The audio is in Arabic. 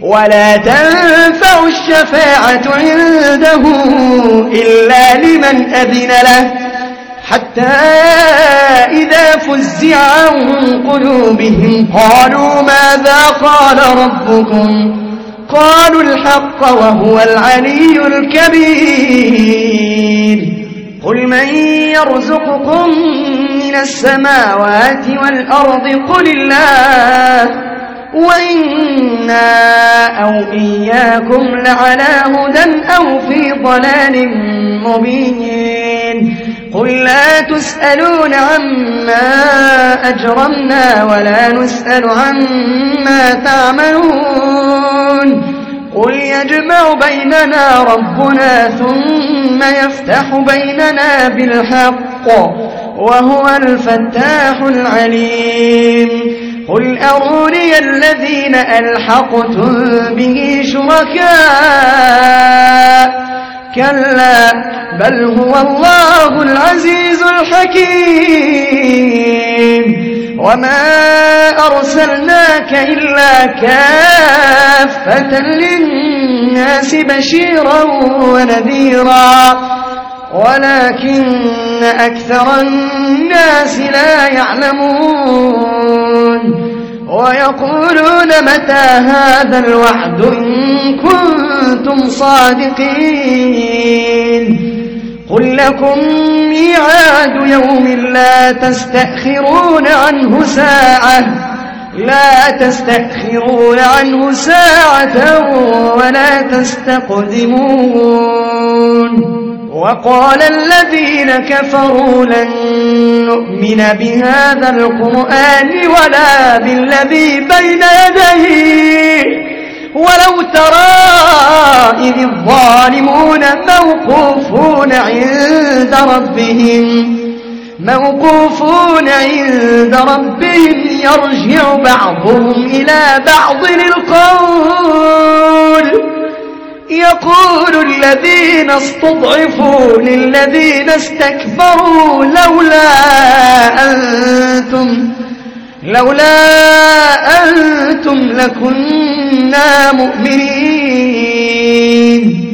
ولا تنفع الشفاعة عنده إلا لمن أذن له حتى إذا فزع عن قلوبهم قالوا ماذا قال ربكم قالوا الحق وهو العلي الكبير قل من يرزقكم من السماوات والأرض قل الله وإنا أو إياكم لعلى هدى أو في ضلال مبين قل لا تسألون عما أجرمنا ولا نسأل عما تعملون قل يجمع بيننا ربنا ثم يفتح بيننا بالحق وهو الفتاح العليم قل أروني الذين ألحقتم به شركاء كلا بل هو الله العزيز الحكيم وما أرسلناك إلا كافة للناس بشيرا ونذيرا ولكن أكثر الناس لا يعلمون ويقولون متى هذا الوعد إن كنتم صادقين قل لكم ميعاد يوم لا تستأخرون عنه ساعة ولا تستقدمون وقال الذين كفروا لن نؤمن بهذا القرآن ولا بالذي بين يديه ولو ترى إذ الظالمون موقوفون عند ربهم يرجع بعضهم إلى بعض القول يقول الذين استضعفوا للذين استكبروا لولا أنتم لكنا مؤمنين